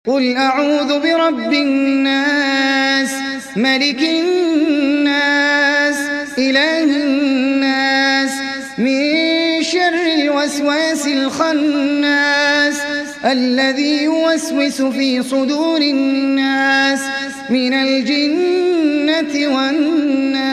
قل أعوذ برب الناس ملك الناس إله الناس من شر الوسواس الخناس الذي يوسوس في صدور الناس من الجنة والناس.